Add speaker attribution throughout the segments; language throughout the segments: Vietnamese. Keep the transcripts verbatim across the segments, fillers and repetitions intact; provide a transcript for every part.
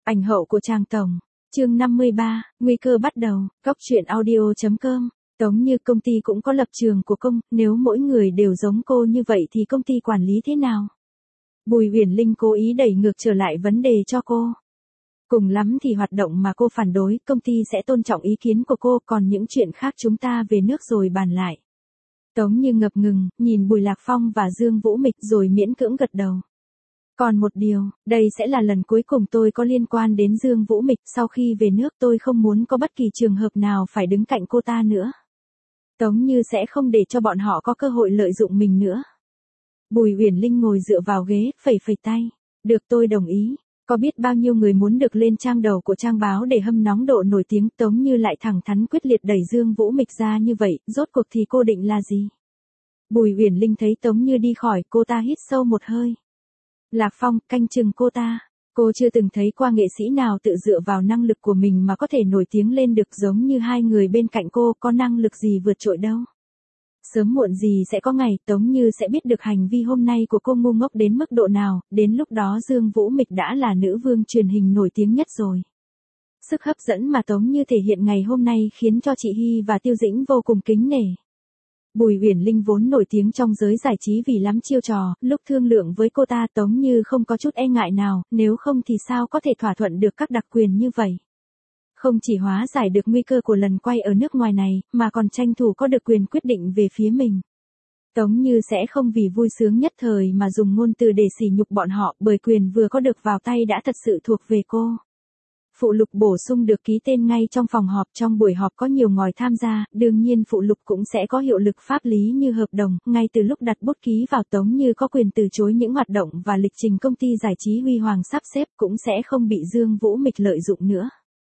Speaker 1: Ảnh hậu của Trang Tổng. Chương năm mươi ba, nguy cơ bắt đầu. Góc truyện audio chấm com. Tống Như công ty cũng có lập trường của công, nếu mỗi người đều giống cô như vậy thì công ty quản lý thế nào? Bùi Uyển Linh cố ý đẩy ngược trở lại vấn đề cho cô. Cùng lắm thì hoạt động mà cô phản đối, công ty sẽ tôn trọng ý kiến của cô, còn những chuyện khác chúng ta về nước rồi bàn lại. Tống Như ngập ngừng, nhìn Bùi Lạc Phong và Dương Vũ Mịch rồi miễn cưỡng gật đầu. Còn một điều, đây sẽ là lần cuối cùng tôi có liên quan đến Dương Vũ Mịch, sau khi về nước tôi không muốn có bất kỳ trường hợp nào phải đứng cạnh cô ta nữa. Tống Như sẽ không để cho bọn họ có cơ hội lợi dụng mình nữa. Bùi Uyển Linh ngồi dựa vào ghế, phẩy phẩy tay. Được, tôi đồng ý. Có biết bao nhiêu người muốn được lên trang đầu của trang báo để hâm nóng độ nổi tiếng, Tống Như lại thẳng thắn quyết liệt đẩy Dương Vũ Mịch ra như vậy, rốt cuộc thì cô định là gì? Bùi Uyển Linh thấy Tống Như đi khỏi, cô ta hít sâu một hơi. Lạc Phong, canh chừng cô ta. Cô chưa từng thấy qua nghệ sĩ nào tự dựa vào năng lực của mình mà có thể nổi tiếng lên được giống như hai người bên cạnh cô, có năng lực gì vượt trội đâu. Sớm muộn gì sẽ có ngày Tống Như sẽ biết được hành vi hôm nay của cô ngu ngốc đến mức độ nào, đến lúc đó Dương Vũ Mịch đã là nữ vương truyền hình nổi tiếng nhất rồi. Sức hấp dẫn mà Tống Như thể hiện ngày hôm nay khiến cho chị Hy và Tiêu Dĩnh vô cùng kính nể. Bùi Uyển Linh vốn nổi tiếng trong giới giải trí vì lắm chiêu trò, lúc thương lượng với cô ta Tống Như không có chút e ngại nào, nếu không thì sao có thể thỏa thuận được các đặc quyền như vậy. Không chỉ hóa giải được nguy cơ của lần quay ở nước ngoài này, mà còn tranh thủ có được quyền quyết định về phía mình. Tống Như sẽ không vì vui sướng nhất thời mà dùng ngôn từ để sỉ nhục bọn họ, bởi quyền vừa có được vào tay đã thật sự thuộc về cô. Phụ lục bổ sung được ký tên ngay trong phòng họp, trong buổi họp có nhiều ngòi tham gia, đương nhiên phụ lục cũng sẽ có hiệu lực pháp lý như hợp đồng, ngay từ lúc đặt bút ký vào Tống Như có quyền từ chối những hoạt động và lịch trình công ty giải trí Huy Hoàng sắp xếp, cũng sẽ không bị Dương Vũ Mịch lợi dụng nữa.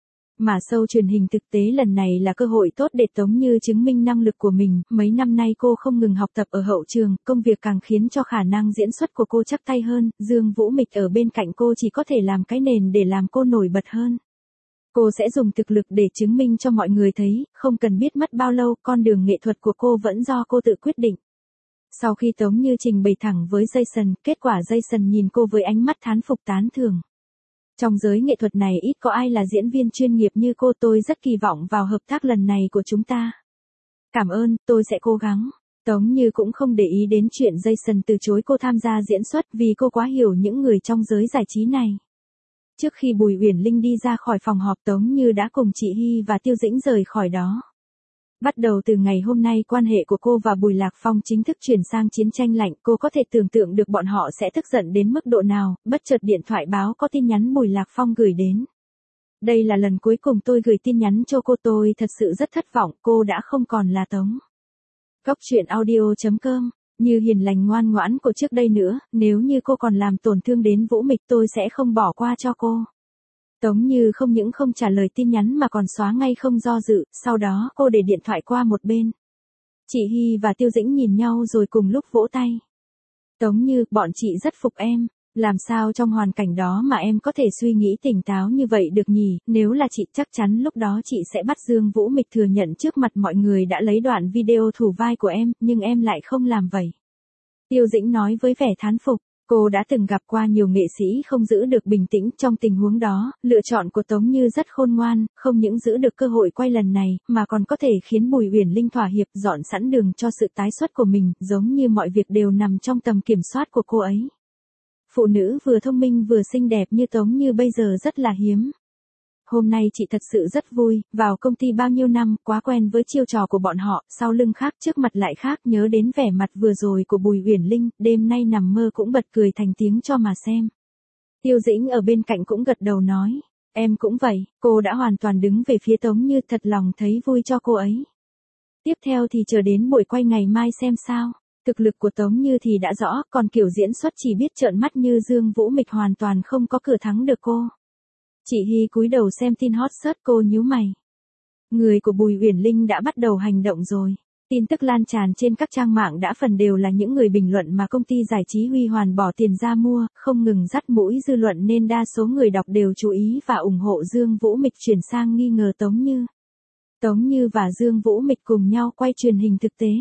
Speaker 1: Mà show truyền hình thực tế lần này là cơ hội tốt để Tống Như chứng minh năng lực của mình, mấy năm nay cô không ngừng học tập ở hậu trường, công việc càng khiến cho khả năng diễn xuất của cô chắc tay hơn, Dương Vũ Mịch ở bên cạnh cô chỉ có thể làm cái nền để làm cô nổi bật hơn. Cô sẽ dùng thực lực để chứng minh cho mọi người thấy, không cần biết mất bao lâu, con đường nghệ thuật của cô vẫn do cô tự quyết định. Sau khi Tống Như trình bày thẳng với Jason, kết quả Jason nhìn cô với ánh mắt thán phục tán thưởng. Trong giới nghệ thuật này ít có ai là diễn viên chuyên nghiệp như cô, tôi rất kỳ vọng vào hợp tác lần này của chúng ta. Cảm ơn, tôi sẽ cố gắng. Tống Như cũng không để ý đến chuyện Jason từ chối cô tham gia diễn xuất vì cô quá hiểu những người trong giới giải trí này. Trước khi Bùi Uyển Linh đi ra khỏi phòng họp, Tống Như đã cùng chị Hy và Tiêu Dĩnh rời khỏi đó. Bắt đầu từ ngày hôm nay quan hệ của cô và Bùi Lạc Phong chính thức chuyển sang chiến tranh lạnh, cô có thể tưởng tượng được bọn họ sẽ tức giận đến mức độ nào, bất chợt điện thoại báo có tin nhắn Bùi Lạc Phong gửi đến. Đây là lần cuối cùng tôi gửi tin nhắn cho cô, tôi thật sự rất thất vọng, cô đã không còn là Tống. Góc truyện audio chấm com. Như hiền lành ngoan ngoãn của trước đây nữa, nếu như cô còn làm tổn thương đến Vũ Mịch tôi sẽ không bỏ qua cho cô. Tống Như không những không trả lời tin nhắn mà còn xóa ngay không do dự, sau đó cô để điện thoại qua một bên. Chị Hy và Tiêu Dĩnh nhìn nhau rồi cùng lúc vỗ tay. Tống Như, bọn chị rất phục em, làm sao trong hoàn cảnh đó mà em có thể suy nghĩ tỉnh táo như vậy được nhỉ, nếu là chị chắc chắn lúc đó chị sẽ bắt Dương Vũ Mịch thừa nhận trước mặt mọi người đã lấy đoạn video thủ vai của em, nhưng em lại không làm vậy. Tiêu Dĩnh nói với vẻ thán phục. Cô đã từng gặp qua nhiều nghệ sĩ không giữ được bình tĩnh trong tình huống đó, lựa chọn của Tống Như rất khôn ngoan, không những giữ được cơ hội quay lần này, mà còn có thể khiến Bùi Uyển Linh thỏa hiệp, dọn sẵn đường cho sự tái xuất của mình, giống như mọi việc đều nằm trong tầm kiểm soát của cô ấy. Phụ nữ vừa thông minh vừa xinh đẹp như Tống Như bây giờ rất là hiếm. Hôm nay chị thật sự rất vui, vào công ty bao nhiêu năm, quá quen với chiêu trò của bọn họ, sau lưng khác trước mặt lại khác, nhớ đến vẻ mặt vừa rồi của Bùi Uyển Linh, đêm nay nằm mơ cũng bật cười thành tiếng cho mà xem. Tiêu Dĩnh ở bên cạnh cũng gật đầu nói, em cũng vậy, cô đã hoàn toàn đứng về phía Tống Như, thật lòng thấy vui cho cô ấy. Tiếp theo thì chờ đến buổi quay ngày mai xem sao. Thực lực của Tống Như thì đã rõ, còn kiểu diễn xuất chỉ biết trợn mắt như Dương Vũ Mịch hoàn toàn không có cửa thắng được cô. Chị Hy cúi đầu xem tin hot search, cô nhíu mày. Người của Bùi Uyển Linh đã bắt đầu hành động rồi. Tin tức lan tràn trên các trang mạng đã phần đều là những người bình luận mà công ty giải trí Huy Hoàn bỏ tiền ra mua, không ngừng dắt mũi dư luận nên đa số người đọc đều chú ý và ủng hộ Dương Vũ Mịch chuyển sang nghi ngờ Tống Như. Tống Như và Dương Vũ Mịch cùng nhau quay truyền hình thực tế.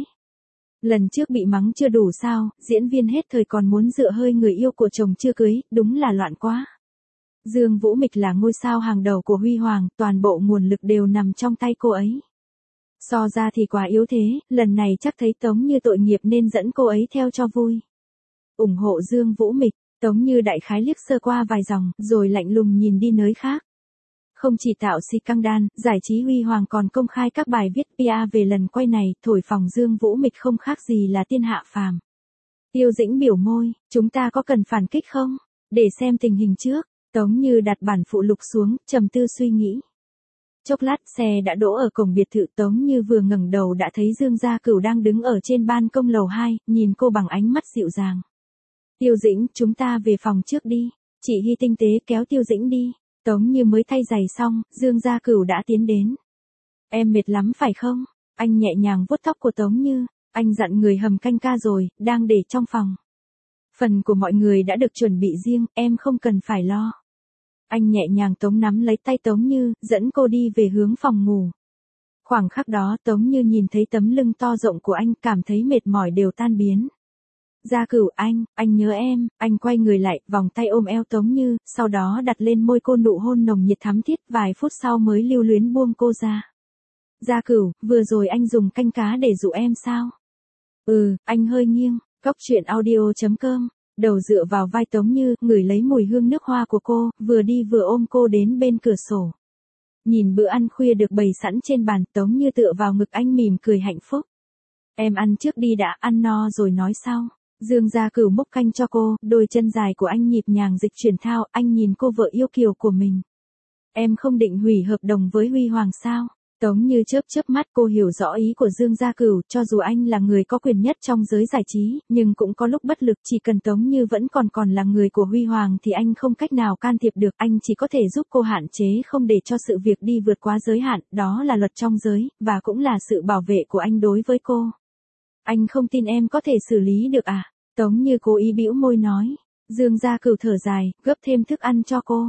Speaker 1: Lần trước bị mắng chưa đủ sao, diễn viên hết thời còn muốn dựa hơi người yêu của chồng chưa cưới, đúng là loạn quá. Dương Vũ Mịch là ngôi sao hàng đầu của Huy Hoàng, toàn bộ nguồn lực đều nằm trong tay cô ấy. So ra thì quá yếu thế, lần này chắc thấy Tống Như tội nghiệp nên dẫn cô ấy theo cho vui. Ủng hộ Dương Vũ Mịch, Tống Như đại khái liếc sơ qua vài dòng, rồi lạnh lùng nhìn đi nơi khác. Không chỉ tạo si căng đan, giải trí Huy Hoàng còn công khai các bài viết pê e về lần quay này, thổi phồng Dương Vũ Mịch không khác gì là tiên hạ phàm. Tiêu Dĩnh biểu môi, chúng ta có cần phản kích không? Để xem tình hình trước, Tống Như đặt bản phụ lục xuống, trầm tư suy nghĩ. Chốc lát xe đã đỗ ở cổng biệt thự, Tống Như vừa ngẩng đầu đã thấy Dương Gia Cửu đang đứng ở trên ban công lầu hai, nhìn cô bằng ánh mắt dịu dàng. Tiêu Dĩnh, chúng ta về phòng trước đi. Chị Hy tinh tế kéo Tiêu Dĩnh đi. Tống Như mới thay giày xong, Dương Gia Cửu đã tiến đến. Em mệt lắm phải không? Anh nhẹ nhàng vuốt tóc của Tống Như. Anh dặn người hầm canh ca rồi, đang để trong phòng. Phần của mọi người đã được chuẩn bị riêng, em không cần phải lo. Anh nhẹ nhàng tống nắm lấy tay Tống Như, dẫn cô đi về hướng phòng ngủ. Khoảng khắc đó Tống Như nhìn thấy tấm lưng to rộng của anh, cảm thấy mệt mỏi đều tan biến. Gia Cửu, anh, anh nhớ em. Anh quay người lại, vòng tay ôm eo Tống Như, sau đó đặt lên môi cô nụ hôn nồng nhiệt thắm thiết, vài phút sau mới lưu luyến buông cô ra. Gia Cửu, vừa rồi anh dùng canh cá để dụ em sao? Ừ, anh hơi nghiêng. Cóc truyện audio chấm com, đầu dựa vào vai Tống Như, ngửi lấy mùi hương nước hoa của cô, vừa đi vừa ôm cô đến bên cửa sổ. Nhìn bữa ăn khuya được bày sẵn trên bàn, Tống Như tựa vào ngực anh mỉm cười hạnh phúc. Em ăn trước đi đã, ăn no rồi nói sau. Dương Gia Cửu múc canh cho cô, đôi chân dài của anh nhịp nhàng dịch chuyển thao, anh nhìn cô vợ yêu kiều của mình. Em không định hủy hợp đồng với Huy Hoàng sao? Tống Như chớp chớp mắt, cô hiểu rõ ý của Dương Gia Cửu, cho dù anh là người có quyền nhất trong giới giải trí, nhưng cũng có lúc bất lực, chỉ cần Tống Như vẫn còn còn là người của Huy Hoàng thì anh không cách nào can thiệp được, anh chỉ có thể giúp cô hạn chế không để cho sự việc đi vượt quá giới hạn, đó là luật trong giới, và cũng là sự bảo vệ của anh đối với cô. Anh không tin em có thể xử lý được à? Tống Như cố ý bĩu môi nói. Dương Gia Cửu thở dài, gấp thêm thức ăn cho cô.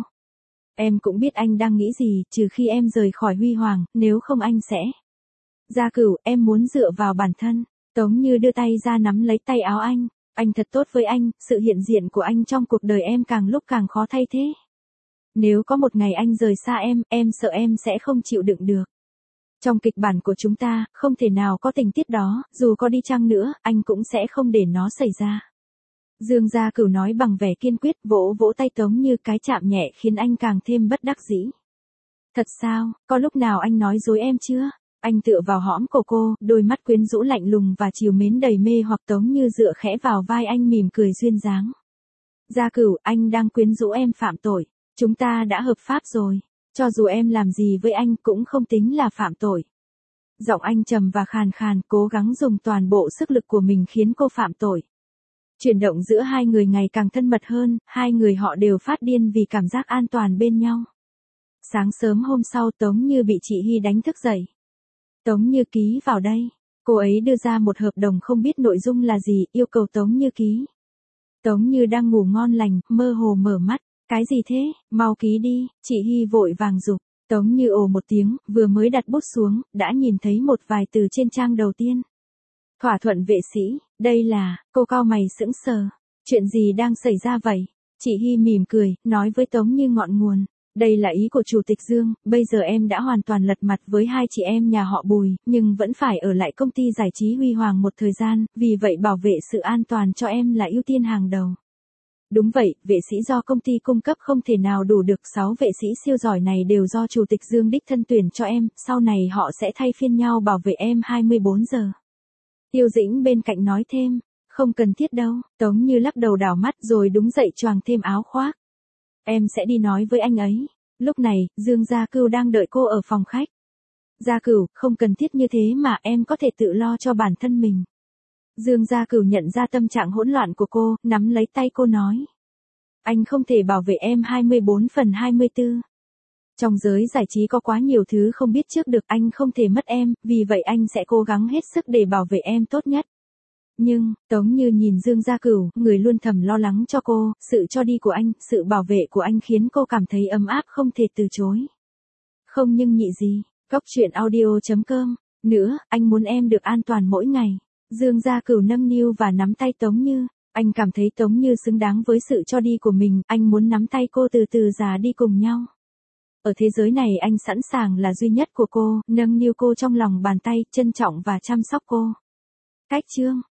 Speaker 1: Em cũng biết anh đang nghĩ gì, trừ khi em rời khỏi Huy Hoàng, nếu không anh sẽ. Gia Cửu, em muốn dựa vào bản thân. Tống Như đưa tay ra nắm lấy tay áo anh. Anh thật tốt với anh, sự hiện diện của anh trong cuộc đời em càng lúc càng khó thay thế. Nếu có một ngày anh rời xa em, em sợ em sẽ không chịu đựng được. Trong kịch bản của chúng ta, không thể nào có tình tiết đó, dù có đi chăng nữa, anh cũng sẽ không để nó xảy ra. Dương Gia Cửu nói bằng vẻ kiên quyết, vỗ vỗ tay Tống Như, cái chạm nhẹ khiến anh càng thêm bất đắc dĩ. Thật sao, có lúc nào anh nói dối em chưa? Anh tựa vào hõm cổ cô, đôi mắt quyến rũ lạnh lùng và trìu mến đầy mê hoặc. Tống Như dựa khẽ vào vai anh mỉm cười duyên dáng. Gia Cửu, anh đang quyến rũ em phạm tội. Chúng ta đã hợp pháp rồi. Cho dù em làm gì với anh cũng không tính là phạm tội. Giọng anh trầm và khàn khàn, cố gắng dùng toàn bộ sức lực của mình khiến cô phạm tội. Chuyển động giữa hai người ngày càng thân mật hơn, hai người họ đều phát điên vì cảm giác an toàn bên nhau. Sáng sớm hôm sau Tống Như bị chị Hy đánh thức dậy. Tống Như ký vào đây. Cô ấy đưa ra một hợp đồng không biết nội dung là gì, yêu cầu Tống Như ký. Tống Như đang ngủ ngon lành, mơ hồ mở mắt. Cái gì thế, mau ký đi, chị Hy vội vàng giục. Tống Như ồ một tiếng, vừa mới đặt bút xuống, đã nhìn thấy một vài từ trên trang đầu tiên. Thỏa thuận vệ sĩ, đây là, cô cau mày sững sờ. Chuyện gì đang xảy ra vậy? Chị Hy mỉm cười, nói với Tống Như ngọn nguồn. Đây là ý của Chủ tịch Dương, bây giờ em đã hoàn toàn lật mặt với hai chị em nhà họ Bùi, nhưng vẫn phải ở lại công ty giải trí Huy Hoàng một thời gian, vì vậy bảo vệ sự an toàn cho em là ưu tiên hàng đầu. Đúng vậy, vệ sĩ do công ty cung cấp không thể nào đủ được, sáu vệ sĩ siêu giỏi này đều do Chủ tịch Dương đích thân tuyển cho em, sau này họ sẽ thay phiên nhau bảo vệ em hai mươi bốn giờ. Tiêu Dĩnh bên cạnh nói thêm, không cần thiết đâu. Tống Như lắc đầu đảo mắt rồi đúng dậy choàng thêm áo khoác. Em sẽ đi nói với anh ấy. Lúc này, Dương Gia Cửu đang đợi cô ở phòng khách. Gia Cửu, không cần thiết như thế mà, em có thể tự lo cho bản thân mình. Dương Gia Cửu nhận ra tâm trạng hỗn loạn của cô, nắm lấy tay cô nói. Anh không thể bảo vệ em hai mươi bốn phần hai mươi tư. Trong giới giải trí có quá nhiều thứ không biết trước được, anh không thể mất em, vì vậy anh sẽ cố gắng hết sức để bảo vệ em tốt nhất. Nhưng, Tống Như nhìn Dương Gia Cửu, người luôn thầm lo lắng cho cô, sự cho đi của anh, sự bảo vệ của anh khiến cô cảm thấy ấm áp không thể từ chối. Không nhưng nhị gì, cóc truyện audio chấm com, nữa, anh muốn em được an toàn mỗi ngày. Dương Gia Cửu nâng niu và nắm tay Tống Như. Anh cảm thấy Tống Như xứng đáng với sự cho đi của mình, anh muốn nắm tay cô từ từ già đi cùng nhau. Ở thế giới này anh sẵn sàng là duy nhất của cô, nâng niu cô trong lòng bàn tay, trân trọng và chăm sóc cô. Cách chương